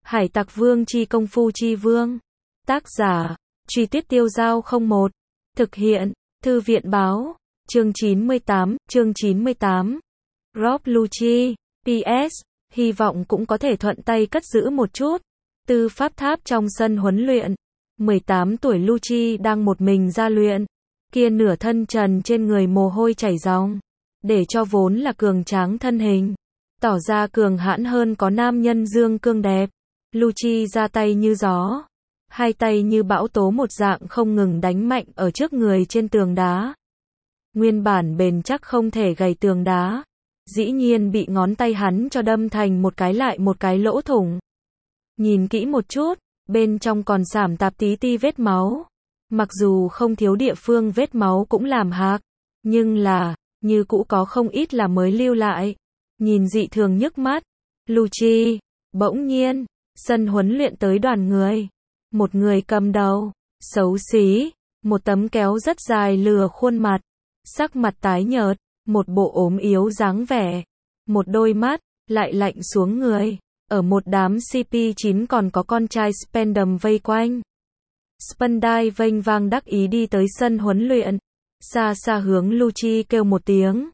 Hải Tặc Vương chi công phu chi vương. Tác giả, Truy Tuyết Tiêu Dao 01. Thực hiện, Thư viện báo. Chương 98. Rob Lucci. PS. Hy vọng cũng có thể thuận tay cất giữ một chút. Tư pháp tháp trong sân huấn luyện. 18 tuổi Lucci đang một mình ra luyện. Kia nửa thân trần trên người mồ hôi chảy ròng. Để cho vốn là cường tráng thân hình. Tỏ ra cường hãn hơn có nam nhân dương cương đẹp. Lucci ra tay như gió. Hai tay như bão tố một dạng không ngừng đánh mạnh ở trước người trên tường đá. Nguyên bản bền chắc không thể gầy tường đá. Dĩ nhiên bị ngón tay hắn cho đâm thành một cái lại một cái lỗ thủng. Nhìn kỹ một chút, bên trong còn sảm tạp tí ti vết máu. Mặc dù không thiếu địa phương vết máu cũng làm hạc, nhưng là, như cũ có không ít là mới lưu lại. Nhìn dị thường nhức mắt. Lucci, bỗng nhiên, sân huấn luyện tới đoàn người. Một người cầm đầu, xấu xí, một tấm kéo rất dài lừa khuôn mặt, sắc mặt tái nhợt, một bộ ốm yếu dáng vẻ, một đôi mắt, lại lạnh xuống người. Ở một đám CP9 còn có con trai Spandam vây quanh. Spandai vênh vang đắc ý đi tới sân huấn luyện. Xa xa hướng Lucci kêu một tiếng.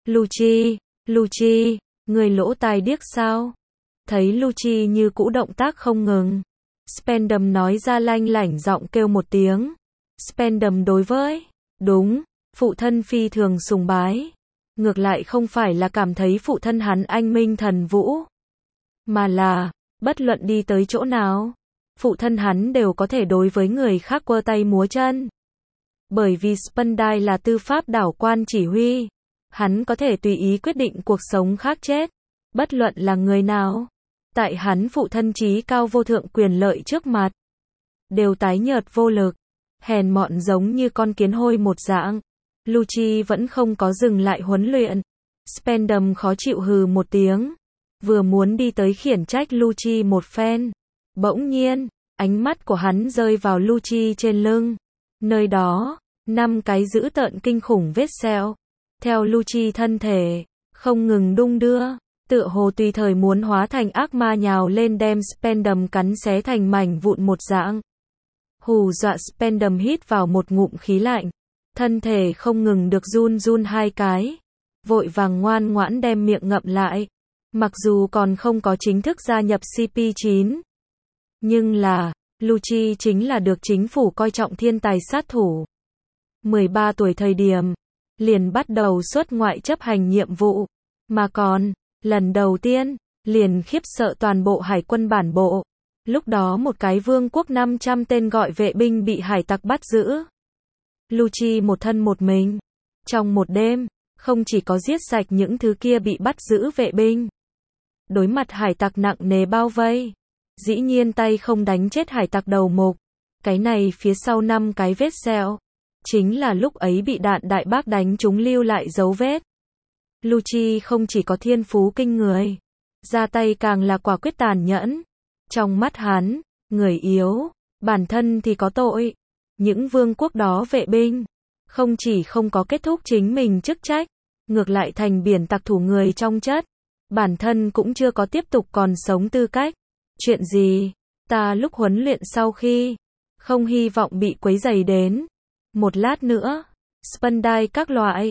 Lucci, người lỗ tai điếc sao? Thấy Lucci như cũ động tác không ngừng. Spandam nói ra lanh lảnh giọng kêu một tiếng. Spandam đối với, đúng, phụ thân phi thường sùng bái. Ngược lại không phải là cảm thấy phụ thân hắn anh minh thần vũ. Mà là, bất luận đi tới chỗ nào, phụ thân hắn đều có thể đối với người khác quơ tay múa chân. Bởi vì Spandai là tư pháp đảo quan chỉ huy. Hắn có thể tùy ý quyết định cuộc sống khác chết. Bất luận là người nào. Tại hắn phụ thân trí cao vô thượng quyền lợi trước mặt. Đều tái nhợt vô lực. Hèn mọn giống như con kiến hôi một dạng. Lucci vẫn không có dừng lại huấn luyện. Spandam khó chịu hừ một tiếng. Vừa muốn đi tới khiển trách Lucci một phen. Bỗng nhiên, ánh mắt của hắn rơi vào Lucci trên lưng. Nơi đó, 5 cái dữ tợn kinh khủng vết sẹo. Theo Lucci thân thể, không ngừng đung đưa. Tựa hồ tùy thời muốn hóa thành ác ma nhào lên đem Spandam cắn xé thành mảnh vụn một dạng. Hù dọa Spandam hít vào một ngụm khí lạnh. Thân thể không ngừng được run hai cái. Vội vàng ngoan ngoãn đem miệng ngậm lại. Mặc dù còn không có chính thức gia nhập CP9. Nhưng là, Lucci chính là được chính phủ coi trọng thiên tài sát thủ. 13 tuổi thời điểm, liền bắt đầu xuất ngoại chấp hành nhiệm vụ. Mà còn, lần đầu tiên, liền khiếp sợ toàn bộ hải quân bản bộ. Lúc đó một cái vương quốc 500 tên gọi vệ binh bị hải tặc bắt giữ. Lucci một thân một mình. Trong một đêm, không chỉ có giết sạch những thứ kia bị bắt giữ vệ binh. Đối mặt hải tặc nặng nề bao vây. Dĩ nhiên tay không đánh chết hải tặc đầu mục. Cái này phía sau 5 cái vết sẹo. Chính là lúc ấy bị đạn đại bác đánh trúng lưu lại dấu vết. Lucci không chỉ có thiên phú kinh người. Ra tay càng là quả quyết tàn nhẫn. Trong mắt hắn, người yếu, bản thân thì có tội. Những vương quốc đó vệ binh. Không chỉ không có kết thúc chính mình chức trách. Ngược lại thành biển tặc thủ người trong chất. Bản thân cũng chưa có tiếp tục còn sống tư cách. Chuyện gì? Ta lúc huấn luyện sau khi không hy vọng bị quấy rầy đến. Một lát nữa, Spandai các loại,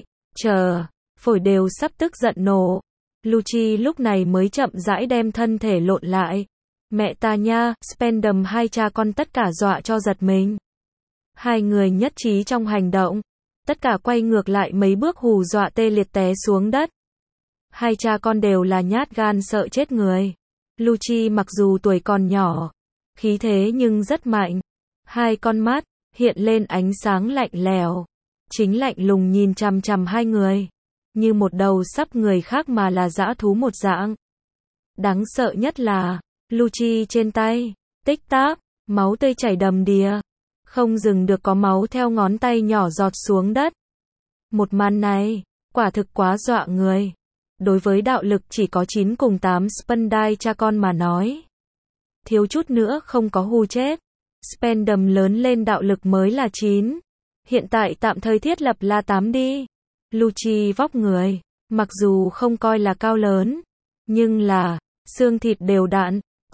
phổi đều sắp tức giận nổ. Lucci lúc này mới chậm rãi đem thân thể lộn lại. Mẹ ta nha, Spandam hai cha con tất cả dọa cho giật mình. Hai người nhất trí trong hành động. Tất cả quay ngược lại mấy bước hù dọa tê liệt té xuống đất. Hai cha con đều là nhát gan sợ chết người. Lucci mặc dù tuổi còn nhỏ, khí thế nhưng rất mạnh. Hai con mắt hiện lên ánh sáng lạnh lẽo, chính lạnh lùng nhìn chằm chằm hai người, như một đầu sắp người khác mà là dã thú một dạng. Đáng sợ nhất là, Lucci trên tay, tích tắc, máu tươi chảy đầm đìa, không dừng được có máu theo ngón tay nhỏ giọt xuống đất. Một màn này, quả thực quá dọa người. Đối với đạo lực chỉ có 9 cùng 8 Spandai cha con mà nói. Thiếu chút nữa không có hù chết. Spandam lớn lên đạo lực mới là 9. Hiện tại tạm thời thiết lập là 8 đi. Lucci vóc người, mặc dù không coi là cao lớn, nhưng là, xương thịt đều đặn,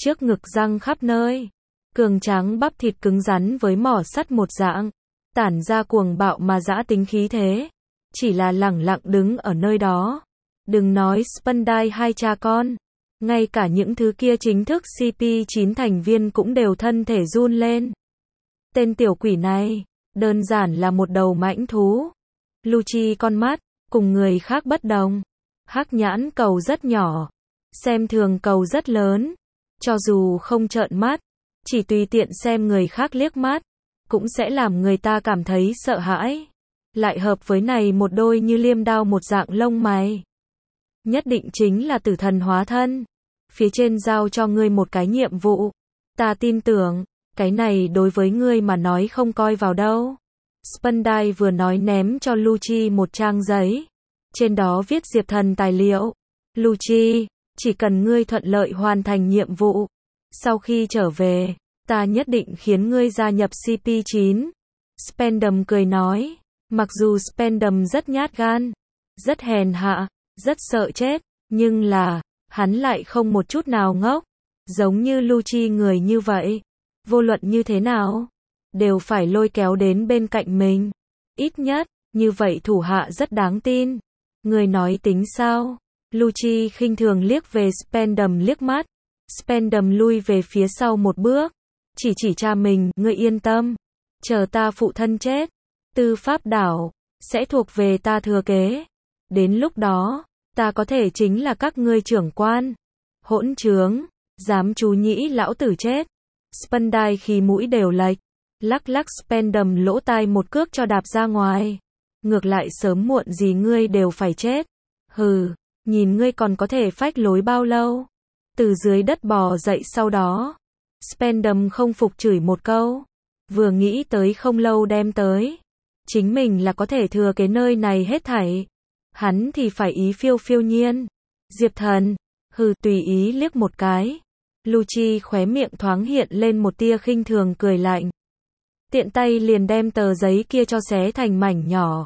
trước ngực răng khắp nơi, cường tráng bắp thịt cứng rắn với mỏ sắt một dạng, tản ra cuồng bạo mà dã tính khí thế, chỉ là lẳng lặng đứng ở nơi đó. Đừng nói Spandai hai cha con, ngay cả những thứ kia chính thức CP9 thành viên cũng đều thân thể run lên. Tên tiểu quỷ này, đơn giản là một đầu mãnh thú. Lucci con mắt, cùng người khác bất đồng. Hắc nhãn cầu rất nhỏ, xem thường cầu rất lớn. Cho dù không trợn mắt, chỉ tùy tiện xem người khác liếc mắt, cũng sẽ làm người ta cảm thấy sợ hãi. Lại hợp với này một đôi như liêm đao một dạng lông mày. Nhất định chính là tử thần hóa thân. Phía trên giao cho ngươi một cái nhiệm vụ. Ta tin tưởng, cái này đối với ngươi mà nói không coi vào đâu. Spandai vừa nói ném cho Lucci một trang giấy. Trên đó viết Diệp Thần tài liệu. Lucci, chỉ cần ngươi thuận lợi hoàn thành nhiệm vụ. Sau khi trở về, ta nhất định khiến ngươi gia nhập CP9. Spandam cười nói. Mặc dù Spandam rất nhát gan, rất hèn hạ, rất sợ chết, nhưng là, hắn lại không một chút nào ngốc. Giống như Lucci người như vậy. Vô luận như thế nào, đều phải lôi kéo đến bên cạnh mình. Ít nhất, như vậy thủ hạ rất đáng tin. Người nói tính sao? Lucci khinh thường liếc về Spandam liếc mắt. Spandam lui về phía sau một bước. Chỉ cha mình, ngươi yên tâm. Chờ ta phụ thân chết. Tư pháp đảo, sẽ thuộc về ta thừa kế. Đến lúc đó, ta có thể chính là các ngươi trưởng quan. Hỗn trướng, dám chú nhĩ lão tử chết. Spandai khi mũi đều lệch, lắc lắc Spandam lỗ tai một cước cho đạp ra ngoài. Ngược lại sớm muộn gì ngươi đều phải chết. Hừ, nhìn ngươi còn có thể phách lối bao lâu. Từ dưới đất bò dậy sau đó. Spandam không phục chửi một câu. Vừa nghĩ tới không lâu đem tới. Chính mình là có thể thừa cái nơi này hết thảy. Hắn thì phải ý phiêu phiêu nhiên. Diệp Thần, hừ tùy ý liếc một cái. Lucci khóe miệng thoáng hiện lên một tia khinh thường cười lạnh. Tiện tay liền đem tờ giấy kia cho xé thành mảnh nhỏ.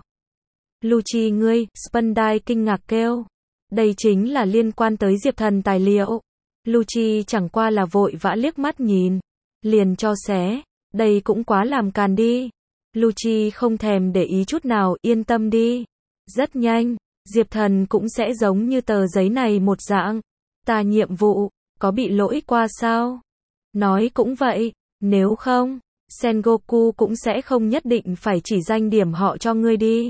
Lucci ngươi, Spandai kinh ngạc kêu. Đây chính là liên quan tới Diệp Thần tài liệu. Lucci chẳng qua là vội vã liếc mắt nhìn. Liền cho xé, đây cũng quá làm càn đi. Lucci không thèm để ý chút nào, yên tâm đi. Rất nhanh, Diệp Thần cũng sẽ giống như tờ giấy này một dạng. Ta nhiệm vụ, có bị lỗi qua sao? Nói cũng vậy, nếu không, Sengoku cũng sẽ không nhất định phải chỉ danh điểm họ cho ngươi đi.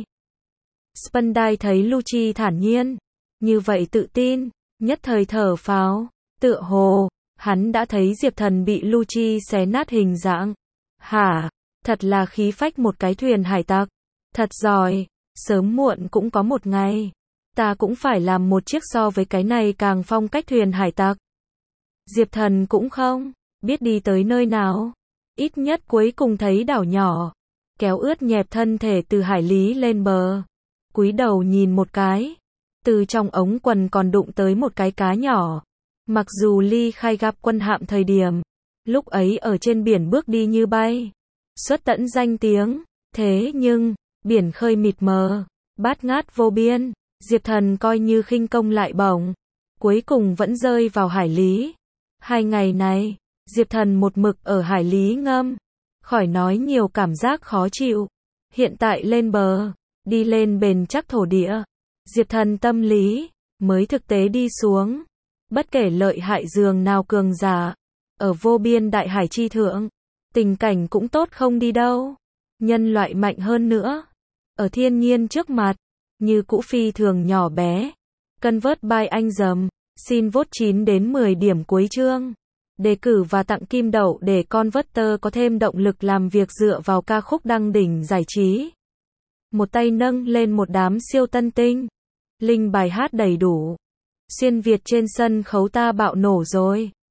Spandai thấy Lucci thản nhiên, như vậy tự tin, nhất thời thở phào, tựa hồ, hắn đã thấy Diệp Thần bị Lucci xé nát hình dạng. Hả, thật là khí phách một cái thuyền hải tặc, thật giỏi, sớm muộn cũng có một ngày, ta cũng phải làm một chiếc so với cái này càng phong cách thuyền hải tặc. Diệp Thần cũng không biết đi tới nơi nào, ít nhất cuối cùng thấy đảo nhỏ, kéo ướt nhẹp thân thể từ hải lý lên bờ, cúi đầu nhìn một cái, từ trong ống quần còn đụng tới một cái cá nhỏ. Mặc dù ly khai gặp quân hạm thời điểm, lúc ấy ở trên biển bước đi như bay, xuất tận danh tiếng, thế nhưng, biển khơi mịt mờ, bát ngát vô biên, Diệp Thần coi như khinh công lại bổng, cuối cùng vẫn rơi vào hải lý. 2 ngày này, Diệp Thần một mực ở hải lý ngâm, khỏi nói nhiều cảm giác khó chịu. Hiện tại lên bờ, đi lên bền chắc thổ địa, Diệp Thần tâm lý mới thực tế đi xuống. Bất kể lợi hại dường nào cường giả, ở vô biên đại hải chi thượng, tình cảnh cũng tốt không đi đâu. Nhân loại mạnh hơn nữa, ở thiên nhiên trước mặt, như cũ phi thường nhỏ bé. Convert by anh dầm, xin vote 9 đến 10 điểm cuối chương. Đề cử và tặng kim đậu để Converter có thêm động lực làm việc dựa vào ca khúc đăng đỉnh giải trí. Một tay nâng lên một đám siêu tân tinh. Link bài hát đầy đủ. Xuyên Việt trên sân khấu ta bạo nổ rồi.